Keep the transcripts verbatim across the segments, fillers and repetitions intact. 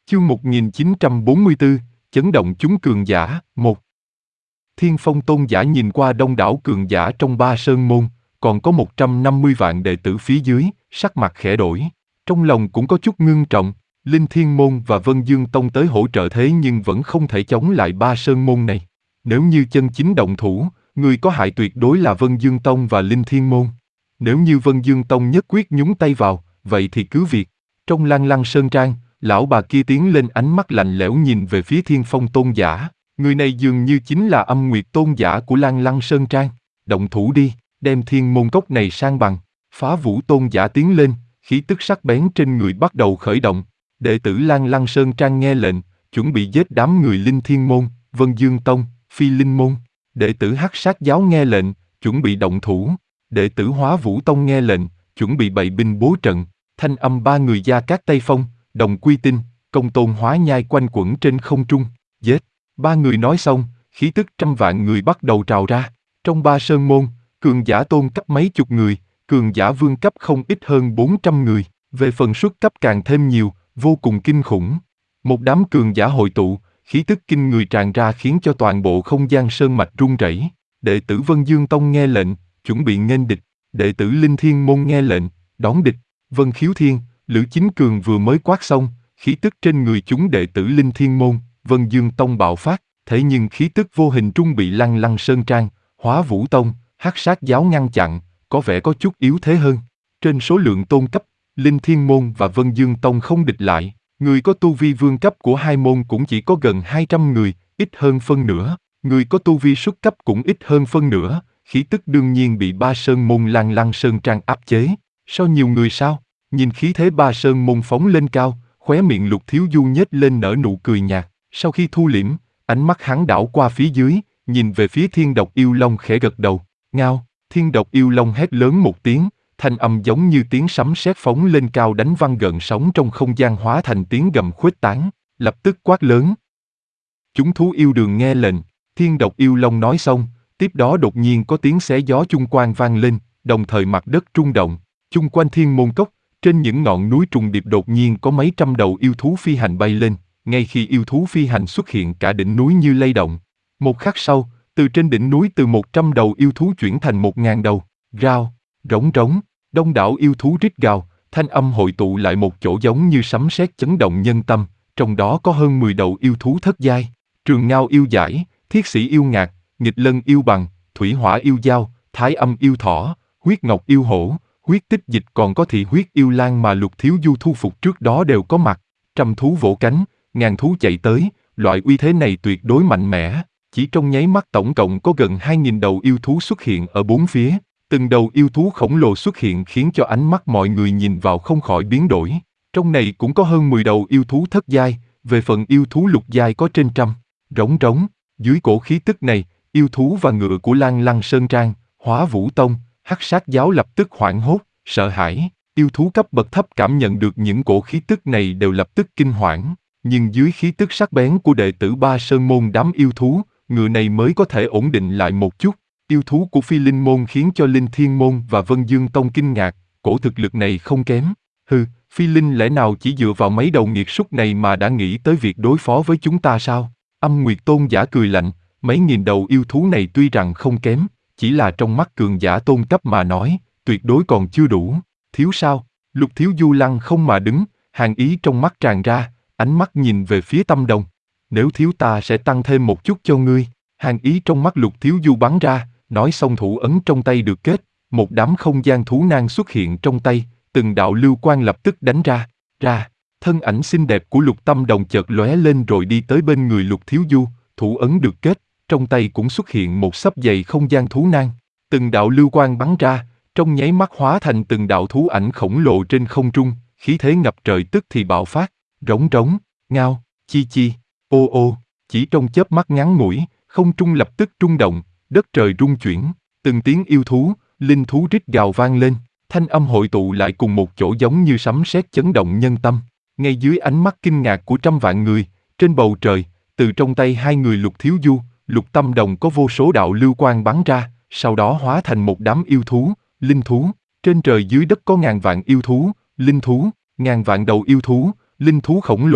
Chương một nghìn chín trăm bốn mươi tư, chấn động chúng cường giả, một. Thiên Phong tôn giả nhìn qua đông đảo cường giả trong Ba Sơn môn, còn có một trăm năm mươi vạn đệ tử phía dưới, sắc mặt khẽ đổi. Trong lòng cũng có chút ngưng trọng, Linh Thiên môn và Vân Dương tông tới hỗ trợ thế nhưng vẫn không thể chống lại Ba Sơn môn này. Nếu như chân chính động thủ, người có hại tuyệt đối là Vân Dương tông và Linh Thiên môn. Nếu như Vân Dương tông nhất quyết nhúng tay vào, vậy thì cứ việc. Trong Lăng Lăng Sơn Trang, lão bà kia tiến lên, ánh mắt lạnh lẽo nhìn về phía Thiên Phong tôn giả. Người này dường như chính là Âm Nguyệt tôn giả của Lăng Lăng Sơn Trang. Động thủ đi, đem thiên môn cốc này sang bằng. Phá Vũ tôn giả tiến lên, khí tức sắc bén trên người bắt đầu khởi động. Đệ tử Lăng Lăng Sơn Trang nghe lệnh, chuẩn bị giết đám người Linh Thiên môn, Vân Dương tông, Phi Linh môn. Đệ tử Hắc Sát giáo nghe lệnh, chuẩn bị động thủ. Đệ tử Hóa Vũ tông nghe lệnh, chuẩn bị bày binh bố trận. Thanh âm ba người Gia Cát Tây Phong, Đồng Quy Tinh, Công Tôn Hóa Nhai quanh quẩn trên không trung. Giết! Ba người nói xong, khí tức trăm vạn người bắt đầu trào ra. Trong Ba Sơn môn, cường giả tôn cấp mấy chục người, cường giả vương cấp không ít hơn bốn trăm người. Về phần xuất cấp càng thêm nhiều, vô cùng kinh khủng. Một đám cường giả hội tụ, khí tức kinh người tràn ra khiến cho toàn bộ không gian sơn mạch rung rẩy. Đệ tử Vân Dương tông nghe lệnh, chuẩn bị nghênh địch. Đệ tử Linh Thiên môn nghe lệnh, đón địch. Vân Khiếu Thiên, Lữ Chính Cường vừa mới quát xong, khí tức trên người chúng đệ tử Linh Thiên môn, Vân Dương tông bạo phát, thế nhưng khí tức vô hình trung bị Lăng Lăng Sơn Trang, Hóa Vũ tông, Hắc Sát giáo ngăn chặn, có vẻ có chút yếu thế hơn. Trên số lượng tôn cấp, Linh Thiên môn và Vân Dương tông không địch lại, người có tu vi vương cấp của hai môn cũng chỉ có gần hai trăm người, ít hơn phân nửa, người có tu vi xuất cấp cũng ít hơn phân nửa, khí tức đương nhiên bị Ba Sơn môn Lăng Lăng Sơn Trang áp chế. Sao nhiều người sao? Nhìn khí thế Ba Sơn môn phóng lên cao, khóe miệng Lục Thiếu Du nhếch lên nở nụ cười nhạt. Sau khi thu liễm, ánh mắt hắn đảo qua phía dưới, nhìn về phía Thiên Độc Yêu Long khẽ gật đầu. Ngao! Thiên Độc Yêu Long hét lớn một tiếng, thanh âm giống như tiếng sấm sét phóng lên cao đánh văng gợn sóng trong không gian hóa thành tiếng gầm khuếch tán, lập tức quát lớn. Chúng thú yêu đường nghe lệnh, Thiên Độc Yêu Long nói xong, tiếp đó đột nhiên có tiếng xé gió chung quanh vang lên, đồng thời mặt đất rung động. Chung quanh Thiên Môn Cốc, trên những ngọn núi trùng điệp đột nhiên có mấy trăm đầu yêu thú phi hành bay lên, ngay khi yêu thú phi hành xuất hiện cả đỉnh núi như lay động. Một khắc sau, từ trên đỉnh núi từ một trăm đầu yêu thú chuyển thành một ngàn đầu, rao, rống rống, đông đảo yêu thú rít gào, thanh âm hội tụ lại một chỗ giống như sấm sét chấn động nhân tâm, trong đó có hơn mười đầu yêu thú thất giai, Trường Ngao yêu giải, Thiết Sĩ yêu ngạc, Nghịch Lân yêu bằng, Thủy Hỏa yêu dao, Thái Âm yêu thỏ, Huyết Ngọc yêu hổ, Huyết Tích Dịch còn có Thị Huyết yêu lang mà Lục Thiếu Du thu phục trước đó đều có mặt. Trăm thú vỗ cánh, ngàn thú chạy tới, loại uy thế này tuyệt đối mạnh mẽ. Chỉ trong nháy mắt tổng cộng có gần hai nghìn đầu yêu thú xuất hiện ở bốn phía. Từng đầu yêu thú khổng lồ xuất hiện khiến cho ánh mắt mọi người nhìn vào không khỏi biến đổi. Trong này cũng có hơn mười đầu yêu thú thất giai, về phần yêu thú lục giai có trên trăm. Rống rống, dưới cổ khí tức này, yêu thú và ngựa của Lăng Lăng Sơn Trang, Hóa Vũ Tông, Hắc Sát giáo lập tức hoảng hốt, sợ hãi. Yêu thú cấp bậc thấp cảm nhận được những cổ khí tức này đều lập tức kinh hoảng. Nhưng dưới khí tức sắc bén của đệ tử Ba Sơn môn đám yêu thú, ngựa này mới có thể ổn định lại một chút. Yêu thú của Phi Linh môn khiến cho Linh Thiên môn và Vân Dương tông kinh ngạc, cổ thực lực này không kém. Hừ, Phi Linh lẽ nào chỉ dựa vào mấy đầu nghiệt súc này mà đã nghĩ tới việc đối phó với chúng ta sao? Âm Nguyệt tôn giả cười lạnh, mấy nghìn đầu yêu thú này tuy rằng không kém, chỉ là trong mắt cường giả tôn cấp mà nói, tuyệt đối còn chưa đủ. Thiếu sao? Lục Thiếu Du lăng không mà đứng, hàn ý trong mắt tràn ra, ánh mắt nhìn về phía Tâm Đồng. Nếu thiếu ta sẽ tăng thêm một chút cho ngươi. Hàn ý trong mắt Lục Thiếu Du bắn ra, nói xong thủ ấn trong tay được kết, một đám không gian thú nang xuất hiện trong tay, từng đạo lưu quang lập tức đánh ra, ra. Thân ảnh xinh đẹp của Lục Tâm Đồng chợt lóe lên rồi đi tới bên người Lục Thiếu Du, thủ ấn được kết, trong tay cũng xuất hiện một xấp dày không gian thú nang. Từng đạo lưu quang bắn ra, trong nháy mắt hóa thành từng đạo thú ảnh khổng lồ trên không trung, khí thế ngập trời tức thì bạo phát, rống rống, ngao, chi chi, ô ô, chỉ trong chớp mắt ngắn ngủi, không trung lập tức rung động, đất trời rung chuyển, từng tiếng yêu thú, linh thú rít gào vang lên, thanh âm hội tụ lại cùng một chỗ giống như sấm sét chấn động nhân tâm. Ngay dưới ánh mắt kinh ngạc của trăm vạn người, trên bầu trời, từ trong tay hai người Lục Thiếu Du, Lục Tâm Đồng có vô số đạo lưu quang bắn ra, sau đó hóa thành một đám yêu thú, linh thú. Trên trời dưới đất có ngàn vạn yêu thú, linh thú, ngàn vạn đầu yêu thú, linh thú khổng lồ,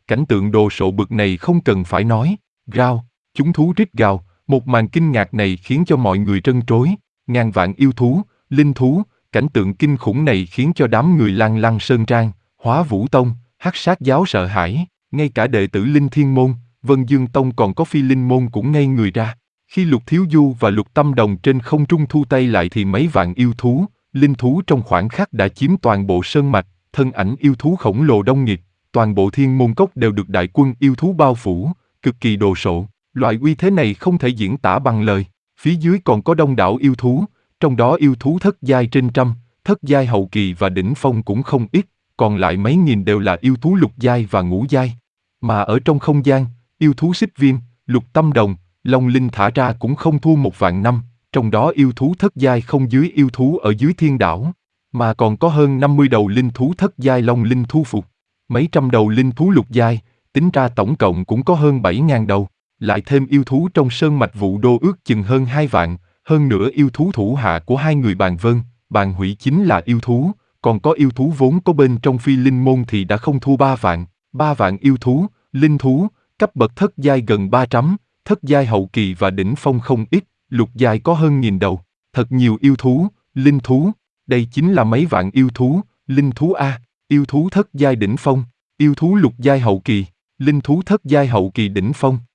Cảnh tượng đồ sộ bực này không cần phải nói. Rao, chúng thú rít gào, một màn kinh ngạc này khiến cho mọi người trân trối. Ngàn vạn yêu thú, linh thú, cảnh tượng kinh khủng này khiến cho đám người Lăng Lăng Sơn Trang, Hóa Vũ Tông, Hắc Sát Giáo sợ hãi, ngay cả đệ tử Linh Thiên Môn, Vân Dương Tông còn có Phi Linh Môn cũng ngây người ra. Khi Lục Thiếu Du và Lục Tâm Đồng trên không trung thu tay lại thì mấy vạn yêu thú, linh thú trong khoảnh khắc đã chiếm toàn bộ sơn mạch, thân ảnh yêu thú khổng lồ đông nghịt, toàn bộ Thiên Môn Cốc đều được đại quân yêu thú bao phủ, cực kỳ đồ sộ. Loại uy thế này không thể diễn tả bằng lời. Phía dưới còn có đông đảo yêu thú, trong đó yêu thú thất giai trên trăm, thất giai hậu kỳ và đỉnh phong cũng không ít, còn lại mấy nghìn đều là yêu thú lục giai và ngũ giai. Mà ở trong không gian, yêu thú xích viêm, lục tâm đồng, long linh thả ra cũng không thua một vạn năm, trong đó yêu thú thất giai không dưới yêu thú ở dưới thiên đảo, mà còn có hơn năm mươi đầu linh thú thất giai long linh thu phục, mấy trăm đầu linh thú lục giai, tính ra tổng cộng cũng có hơn bảy ngàn đầu, lại thêm yêu thú trong sơn mạch Vũ Đô ước chừng hơn hai vạn, hơn nữa yêu thú thủ hạ của hai người Bàn Vân, Bàn Hủy chính là yêu thú, còn có yêu thú vốn có bên trong Phi Linh Môn thì đã không thua ba vạn, ba vạn yêu thú, linh thú, cấp bậc thất giai gần ba trăm, thất giai hậu kỳ và đỉnh phong không ít, lục giai có hơn nghìn đầu, thật nhiều yêu thú, linh thú, đây chính là mấy vạn yêu thú, linh thú A, yêu thú thất giai đỉnh phong, yêu thú lục giai hậu kỳ, linh thú thất giai hậu kỳ đỉnh phong.